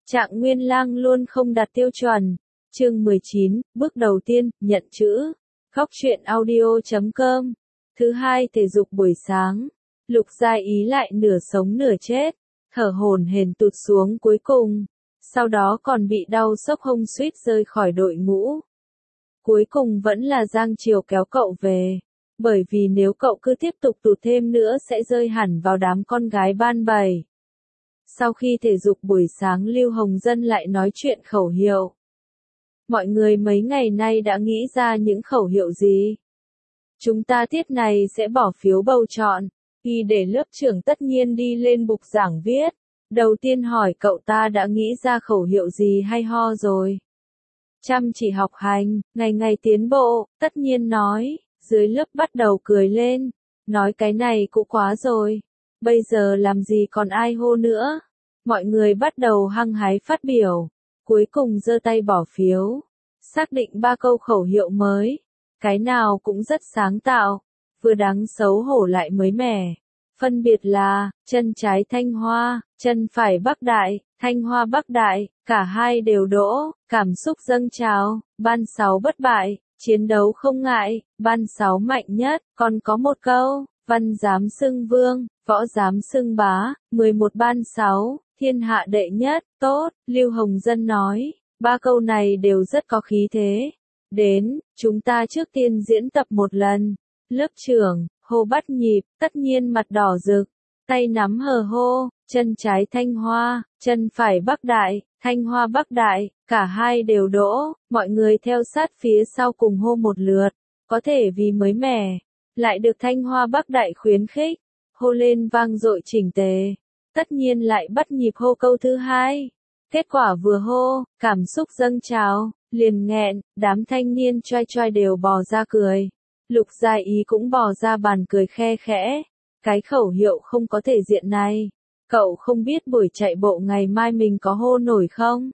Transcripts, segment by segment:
Trạng Nguyên Lang luôn không đạt tiêu chuẩn. Chương 19, bước đầu tiên, nhận chữ. Góc truyện audio.com. Thứ hai, thể dục buổi sáng. Lục Gia Ý lại nửa sống nửa chết, thở hổn hển tụt xuống cuối cùng. Sau đó còn bị đau xốc hông suýt rơi khỏi đội ngũ. Cuối cùng vẫn là Giang Triều kéo cậu về. Bởi vì nếu cậu cứ tiếp tục tụt thêm nữa sẽ rơi hẳn vào đám con gái ban bầy. Sau khi thể dục buổi sáng Lưu Hồng Dân lại nói chuyện khẩu hiệu. Mọi người mấy ngày nay đã nghĩ ra những khẩu hiệu gì? Chúng ta tiết này sẽ bỏ phiếu bầu chọn. Y để lớp trưởng tất nhiên đi lên bục giảng viết. Đầu tiên hỏi cậu ta đã nghĩ ra khẩu hiệu gì hay ho rồi. Chăm chỉ học hành, ngày ngày tiến bộ, tất nhiên nói. Dưới lớp bắt đầu cười lên. Nói cái này cũng quá rồi. Bây giờ làm gì còn ai hô nữa. Mọi người bắt đầu hăng hái phát biểu. Cuối cùng giơ tay bỏ phiếu. Xác định 3 câu khẩu hiệu mới. Cái nào cũng rất sáng tạo. Vừa đáng xấu hổ lại mới mẻ. Phân biệt là, chân trái Thanh Hoa, chân phải Bắc Đại, Thanh Hoa Bắc Đại, cả hai đều đỗ, cảm xúc dâng trào, ban 6 bất bại, chiến đấu không ngại, ban 6 mạnh nhất, còn có một câu, văn dám xưng vương, võ dám xưng bá, 11 ban 6, thiên hạ đệ nhất, tốt, Lưu Hồng Dân nói, 3 câu này đều rất có khí thế. Đến, chúng ta trước tiên diễn tập một lần. Lớp trưởng, hô bắt nhịp, tất nhiên mặt đỏ rực, tay nắm hờ hô, chân trái Thanh Hoa, chân phải Bắc Đại, Thanh Hoa Bắc Đại, cả hai đều đỗ, mọi người theo sát phía sau cùng hô một lượt, có thể vì mới mẻ, lại được Thanh Hoa Bắc Đại khuyến khích, hô lên vang dội chỉnh tề, tất nhiên lại bắt nhịp hô câu thứ hai. Kết quả vừa hô, cảm xúc dâng trào, liền nghẹn, đám thanh niên choai choai đều bò ra cười. Lục Gia Ý cũng bò ra bàn cười khe khẽ. Cái khẩu hiệu không có thể diện này. Cậu không biết buổi chạy bộ ngày mai mình có hô nổi không?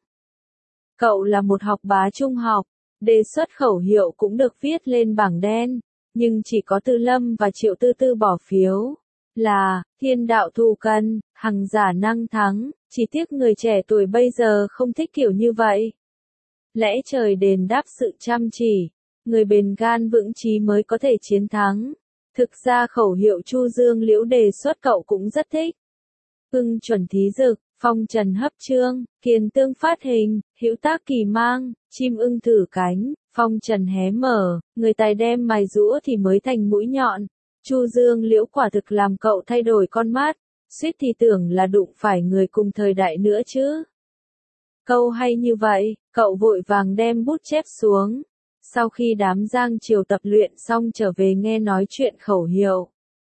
Cậu là một học bá trung học. Đề xuất khẩu hiệu cũng được viết lên bảng đen. Nhưng chỉ có Tư Lâm và Triệu Tư Tư bỏ phiếu. Là, thiên đạo thù cần, hằng giả năng thắng. Chỉ tiếc người trẻ tuổi bây giờ không thích kiểu như vậy. Lẽ trời đền đáp sự chăm chỉ. Người bền gan vững chí mới có thể chiến thắng. Thực ra khẩu hiệu Chu Dương Liễu đề xuất cậu cũng rất thích. Ưng chuẩn thí dực, phong trần hấp chương, kiền tương phát hình, hữu tác kỳ mang, chim ưng thử cánh, phong trần hé mở, người tài đem mài rũa thì mới thành mũi nhọn. Chu Dương Liễu quả thực làm cậu thay đổi con mắt, suýt thì tưởng là đụng phải người cùng thời đại nữa chứ. Câu hay như vậy, cậu vội vàng đem bút chép xuống. Sau khi đám Giang Triều tập luyện xong trở về nghe nói chuyện khẩu hiệu.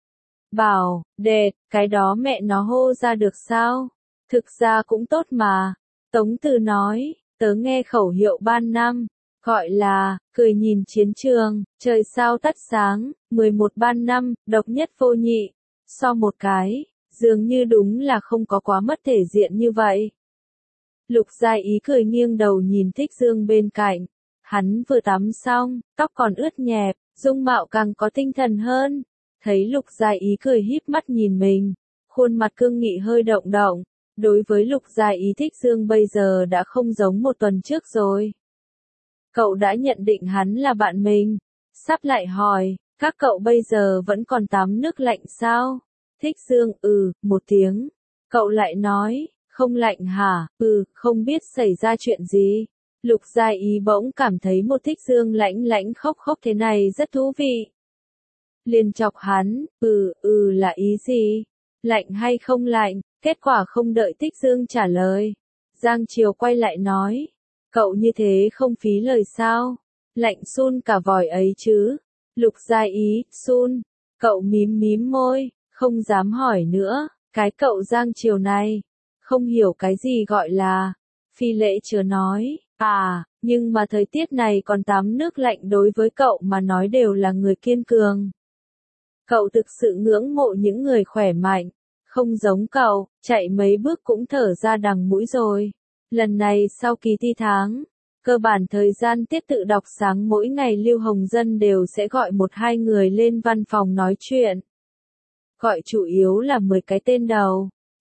Bảo, đệt, cái đó mẹ nó hô ra được sao? Thực ra cũng tốt mà. Tống Từ nói, tớ nghe khẩu hiệu ban năm, gọi là, cười nhìn chiến trường, trời sao tắt sáng, 11 ban năm, độc nhất vô nhị. So một cái, dường như đúng là không có quá mất thể diện như vậy. Lục Gia Ý cười nghiêng đầu nhìn Thích Dương bên cạnh. Hắn vừa tắm xong, tóc còn ướt nhẹp, dung mạo càng có tinh thần hơn. Thấy Lục Gia Ý cười híp mắt nhìn mình, khuôn mặt cương nghị hơi động động. Đối với Lục Gia Ý Thích Dương bây giờ đã không giống một tuần trước rồi. Cậu đã nhận định hắn là bạn mình. Sắp lại hỏi, các cậu bây giờ vẫn còn tắm nước lạnh sao? Thích Dương, một tiếng. Cậu lại nói, không lạnh hả? Không biết xảy ra chuyện gì. Lục Gia Ý bỗng cảm thấy một Thích Dương lãnh lãnh khóc khóc thế này rất thú vị. Liền chọc hắn, là ý gì? Lạnh hay không lạnh? Kết quả không đợi Thích Dương trả lời. Giang Triều quay lại nói, cậu như thế không phí lời sao? Lạnh sun cả vòi ấy chứ. Lục Gia Ý, sun. Cậu mím mím môi, không dám hỏi nữa. Cái cậu Giang Triều này, không hiểu cái gì gọi là. Phi Lễ Chớ nói. Nhưng mà thời tiết này còn tắm nước lạnh đối với cậu mà nói đều là người kiên cường. Cậu thực sự ngưỡng mộ những người khỏe mạnh, không giống cậu, chạy mấy bước cũng thở ra đằng mũi rồi. Lần này sau kỳ thi tháng, cơ bản thời gian tiết tự đọc sáng mỗi ngày Lưu Hồng Dân đều sẽ gọi 1-2 người lên văn phòng nói chuyện. Gọi chủ yếu là 10 cái tên đầu,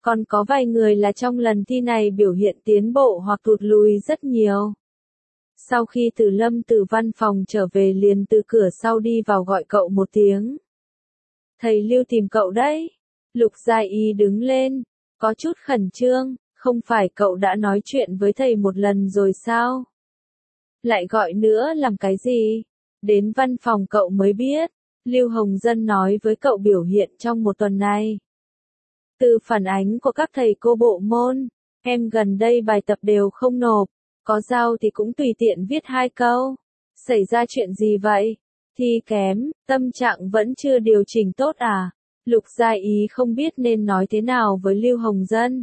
Còn có vài người là trong lần thi này biểu hiện tiến bộ hoặc tụt lùi rất nhiều. Sau khi Từ Lâm từ văn phòng trở về liền từ cửa sau đi vào gọi cậu một tiếng. Thầy Lưu tìm cậu đấy. Lục Gia Ý đứng lên, có chút khẩn trương, không phải cậu đã nói chuyện với thầy một lần rồi sao? Lại gọi nữa làm cái gì? Đến văn phòng cậu mới biết, Lưu Hồng Dân nói với cậu biểu hiện trong một tuần này. Từ phản ánh của các thầy cô bộ môn, em gần đây bài tập đều không nộp, có giao thì cũng tùy tiện viết 2 câu. Xảy ra chuyện gì vậy? Thi kém, tâm trạng vẫn chưa điều chỉnh tốt à? Lục Gia Ý không biết nên nói thế nào với Lưu Hồng Dân.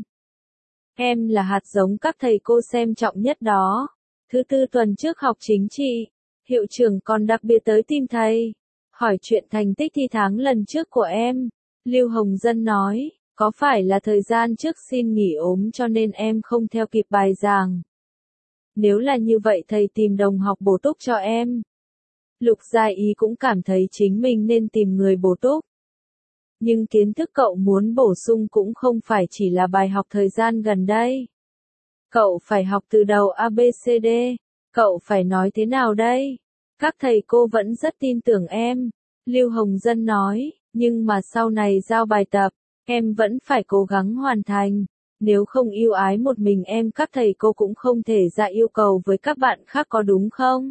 Em là hạt giống các thầy cô xem trọng nhất đó. Thứ tư tuần trước học chính trị, hiệu trưởng còn đặc biệt tới tìm thầy, hỏi chuyện thành tích thi tháng lần trước của em. Lưu Hồng Dân nói, có phải là thời gian trước xin nghỉ ốm cho nên em không theo kịp bài giảng? Nếu là như vậy thầy tìm đồng học bổ túc cho em. Lục Gia Ý cũng cảm thấy chính mình nên tìm người bổ túc. Nhưng kiến thức cậu muốn bổ sung cũng không phải chỉ là bài học thời gian gần đây. Cậu phải học từ đầu ABCD, cậu phải nói thế nào đây? Các thầy cô vẫn rất tin tưởng em. Lưu Hồng Dân nói, nhưng mà sau này giao bài tập, em vẫn phải cố gắng hoàn thành. Nếu không yêu ái một mình em các thầy cô cũng không thể ra yêu cầu với các bạn khác có đúng không?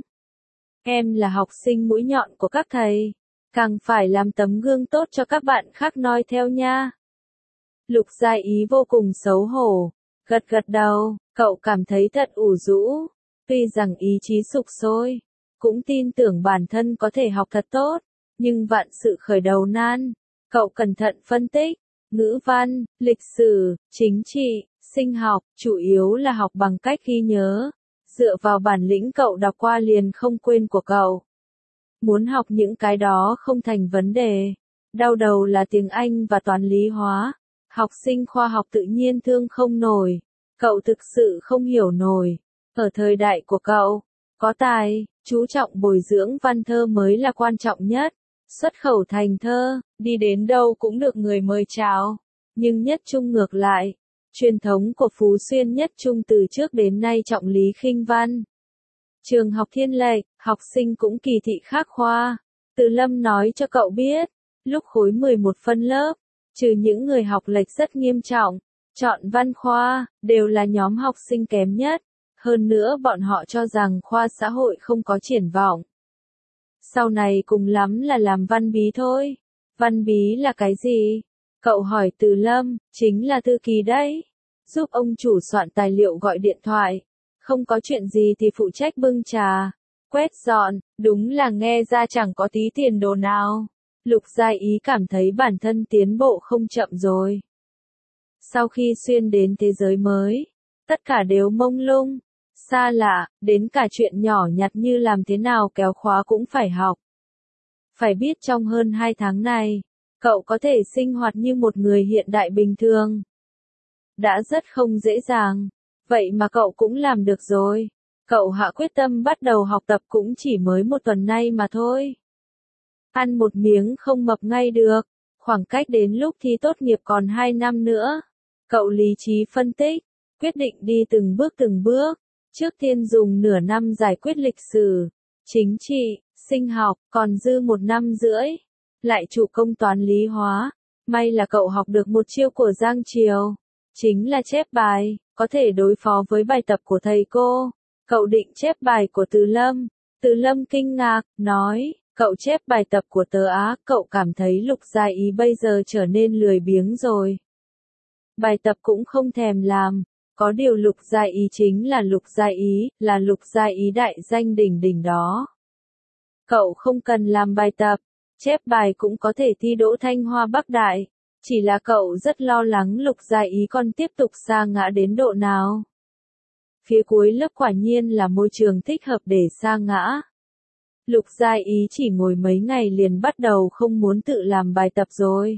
Em là học sinh mũi nhọn của các thầy, càng phải làm tấm gương tốt cho các bạn khác noi theo nha. Lục Gia Ý vô cùng xấu hổ, gật gật đầu, cậu cảm thấy thật ủ rũ, tuy rằng ý chí sục sôi, cũng tin tưởng bản thân có thể học thật tốt, nhưng vạn sự khởi đầu nan, cậu cẩn thận phân tích, ngữ văn, lịch sử, chính trị, sinh học, chủ yếu là học bằng cách ghi nhớ, dựa vào bản lĩnh cậu đọc qua liền không quên của cậu. Muốn học những cái đó không thành vấn đề, đau đầu là tiếng Anh và toán lý hóa, học sinh khoa học tự nhiên thương không nổi, cậu thực sự không hiểu nổi, ở thời đại của cậu, có tài, chú trọng bồi dưỡng văn thơ mới là quan trọng nhất, xuất khẩu thành thơ, đi đến đâu cũng được người mời chào, nhưng nhất trung ngược lại, truyền thống của Phú Xuyên nhất trung từ trước đến nay trọng lý khinh văn. Trường học Thiên Lệch, học sinh cũng kỳ thị khác khoa. Từ Lâm nói cho cậu biết, lúc khối 11 phân lớp, trừ những người học lệch rất nghiêm trọng, chọn văn khoa, đều là nhóm học sinh kém nhất. Hơn nữa bọn họ cho rằng khoa xã hội không có triển vọng. Sau này cùng lắm là làm văn bí thôi. Văn bí là cái gì? Cậu hỏi Từ Lâm, chính là thư ký đấy. Giúp ông chủ soạn tài liệu gọi điện thoại. Không có chuyện gì thì phụ trách bưng trà, quét dọn, đúng là nghe ra chẳng có tí tiền đồ nào. Lục Gia Ý cảm thấy bản thân tiến bộ không chậm rồi. Sau khi xuyên đến thế giới mới, tất cả đều mông lung, xa lạ, đến cả chuyện nhỏ nhặt như làm thế nào kéo khóa cũng phải học. Phải biết trong hơn 2 tháng này, cậu có thể sinh hoạt như một người hiện đại bình thường. Đã rất không dễ dàng. Vậy mà cậu cũng làm được rồi. Cậu hạ quyết tâm bắt đầu học tập cũng chỉ mới 1 tuần nay mà thôi. Ăn một miếng không mập ngay được. Khoảng cách đến lúc thi tốt nghiệp còn 2 năm nữa. Cậu lý trí phân tích, quyết định đi từng bước. Trước tiên dùng nửa năm giải quyết lịch sử, chính trị, sinh học, còn dư 1 năm rưỡi. Lại chủ công toán lý hóa. May là cậu học được một chiêu của Giang Triều. Chính là chép bài, có thể đối phó với bài tập của thầy cô. Cậu định chép bài của Từ Lâm. Từ Lâm kinh ngạc, nói, cậu chép bài tập của tớ á, cậu cảm thấy Lục Gia Ý bây giờ trở nên lười biếng rồi. Bài tập cũng không thèm làm, có điều Lục Gia Ý chính là Lục Gia Ý, là Lục Gia Ý đại danh đỉnh đỉnh đó. Cậu không cần làm bài tập, chép bài cũng có thể thi đỗ Thanh Hoa Bắc Đại. Chỉ là cậu rất lo lắng Lục Gia Ý còn tiếp tục sa ngã đến độ nào. Phía cuối lớp quả nhiên là môi trường thích hợp để sa ngã. Lục Gia Ý chỉ ngồi mấy ngày liền bắt đầu không muốn tự làm bài tập rồi.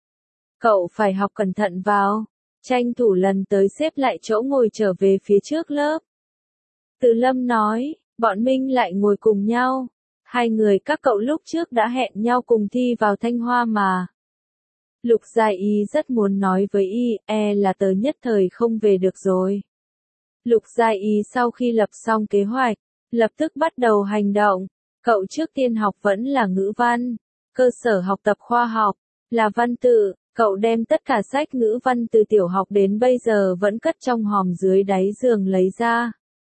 Cậu phải học cẩn thận vào, tranh thủ lần tới xếp lại chỗ ngồi trở về phía trước lớp. Từ Lâm nói, bọn Minh lại ngồi cùng nhau. 2 người các cậu lúc trước đã hẹn nhau cùng thi vào Thanh Hoa mà. Lục Gia Ý rất muốn nói với y, là tớ nhất thời không về được rồi. Lục Gia Ý sau khi lập xong kế hoạch, lập tức bắt đầu hành động. Cậu trước tiên học vẫn là ngữ văn, cơ sở học tập khoa học, là văn tự. Cậu đem tất cả sách ngữ văn từ tiểu học đến bây giờ vẫn cất trong hòm dưới đáy giường lấy ra.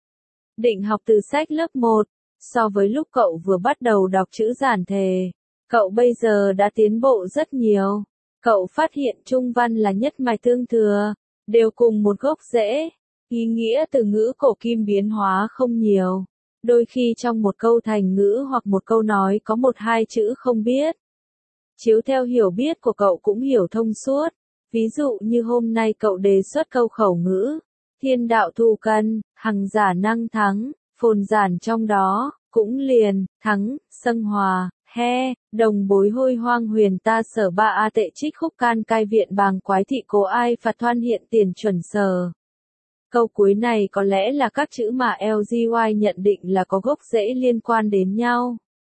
Định học từ sách lớp 1, so với lúc cậu vừa bắt đầu đọc chữ giản thể, cậu bây giờ đã tiến bộ rất nhiều. Cậu phát hiện trung văn là nhất mạch tương thừa, đều cùng một gốc rễ, ý nghĩa từ ngữ cổ kim biến hóa không nhiều. Đôi khi trong một câu thành ngữ hoặc một câu nói có một hai chữ không biết. Chiếu theo hiểu biết của cậu cũng hiểu thông suốt. Ví dụ như hôm nay cậu đề xuất câu khẩu ngữ, thiên đạo thù cần, hằng giả năng thắng, phồn giản trong đó, cũng liền, thắng, xâng hòa, he, đồng bối hôi hoang huyền ta sở ba a tệ trích khúc can cai viện bàng quái thị cố ai phạt thoan hiện tiền chuẩn sở. Câu cuối này có lẽ là các chữ mà LGY nhận định là có gốc rễ liên quan đến nhau.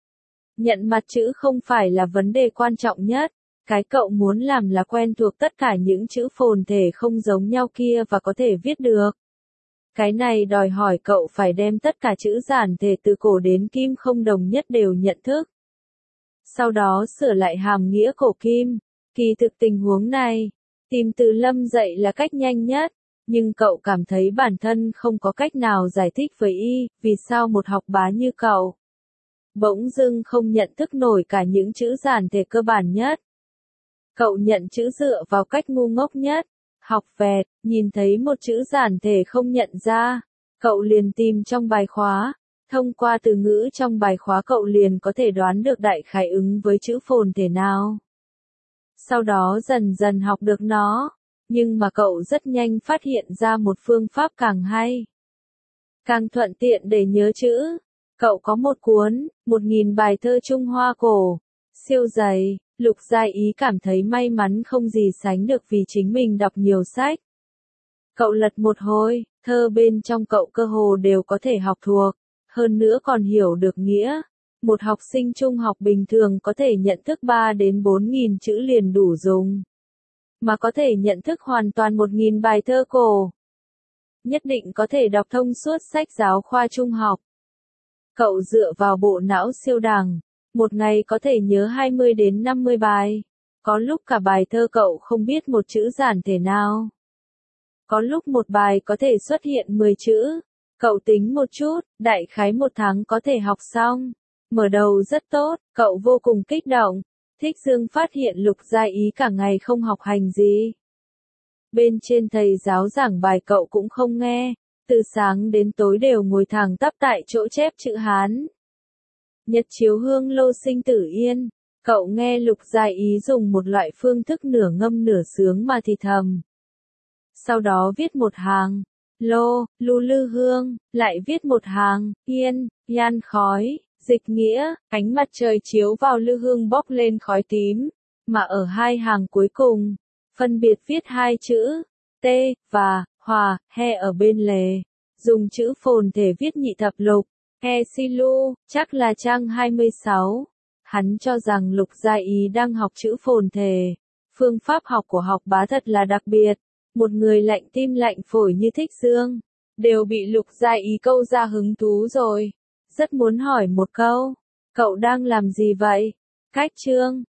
Nhận mặt chữ không phải là vấn đề quan trọng nhất, cái cậu muốn làm là quen thuộc tất cả những chữ phồn thể không giống nhau kia và có thể viết được. Cái này đòi hỏi cậu phải đem tất cả chữ giản thể từ cổ đến kim không đồng nhất đều nhận thức. Sau đó sửa lại hàm nghĩa cổ kim. Kỳ thực tình huống này, tìm từ lâm dạy là cách nhanh nhất, nhưng cậu cảm thấy bản thân không có cách nào giải thích với y, vì sao một học bá như cậu bỗng dưng không nhận thức nổi cả những chữ giản thể cơ bản nhất. Cậu nhận chữ dựa vào cách ngu ngốc nhất, học vẹt, nhìn thấy một chữ giản thể không nhận ra, cậu liền tìm trong bài khóa, thông qua từ ngữ trong bài khóa cậu liền có thể đoán được đại khái ứng với chữ phồn thể nào. Sau đó dần dần học được nó, nhưng mà cậu rất nhanh phát hiện ra một phương pháp càng hay, càng thuận tiện để nhớ chữ. Cậu có một cuốn, 1000 bài thơ Trung Hoa cổ, siêu dày. Lục Gia Ý cảm thấy may mắn không gì sánh được vì chính mình đọc nhiều sách. Cậu lật một hồi, thơ bên trong cậu cơ hồ đều có thể học thuộc, hơn nữa còn hiểu được nghĩa. Một học sinh trung học bình thường có thể nhận thức 3 đến 4.000 chữ liền đủ dùng. Mà có thể nhận thức hoàn toàn 1000 bài thơ cổ. Nhất định có thể đọc thông suốt sách giáo khoa trung học. Cậu dựa vào bộ não siêu đẳng, một ngày có thể nhớ 20 đến 50 bài. Có lúc cả bài thơ cậu không biết một chữ giản thể nào. Có lúc một bài có thể xuất hiện 10 chữ. Cậu tính một chút, đại khái một tháng có thể học xong. Mở đầu rất tốt, cậu vô cùng kích động. Thích Dương phát hiện Lục Gia Ý cả ngày không học hành gì. Bên trên thầy giáo giảng bài cậu cũng không nghe. Từ sáng đến tối đều ngồi thẳng tắp tại chỗ chép chữ Hán. Nhật chiếu hương lô sinh tử yên, cậu nghe Lục Gia Ý dùng một loại phương thức nửa ngâm nửa sướng mà thì thầm. Sau đó viết một hàng, lô, lu lư hương, lại viết một hàng, yên, yan khói, dịch nghĩa, ánh mặt trời chiếu vào lư hương bốc lên khói tím, mà ở hai hàng cuối cùng, phân biệt viết hai chữ, t, và, hòa, he ở bên lề, dùng chữ phồn thể viết nhị thập lục. He Silu, chắc là trang 26. Hắn cho rằng Lục Gia Ý đang học chữ phồn thể. Phương pháp học của học bá thật là đặc biệt. Một người lạnh tim lạnh phổi như Thích Dương, đều bị Lục Gia Ý câu ra hứng thú rồi. Rất muốn hỏi một câu. Cậu đang làm gì vậy? Cách chương.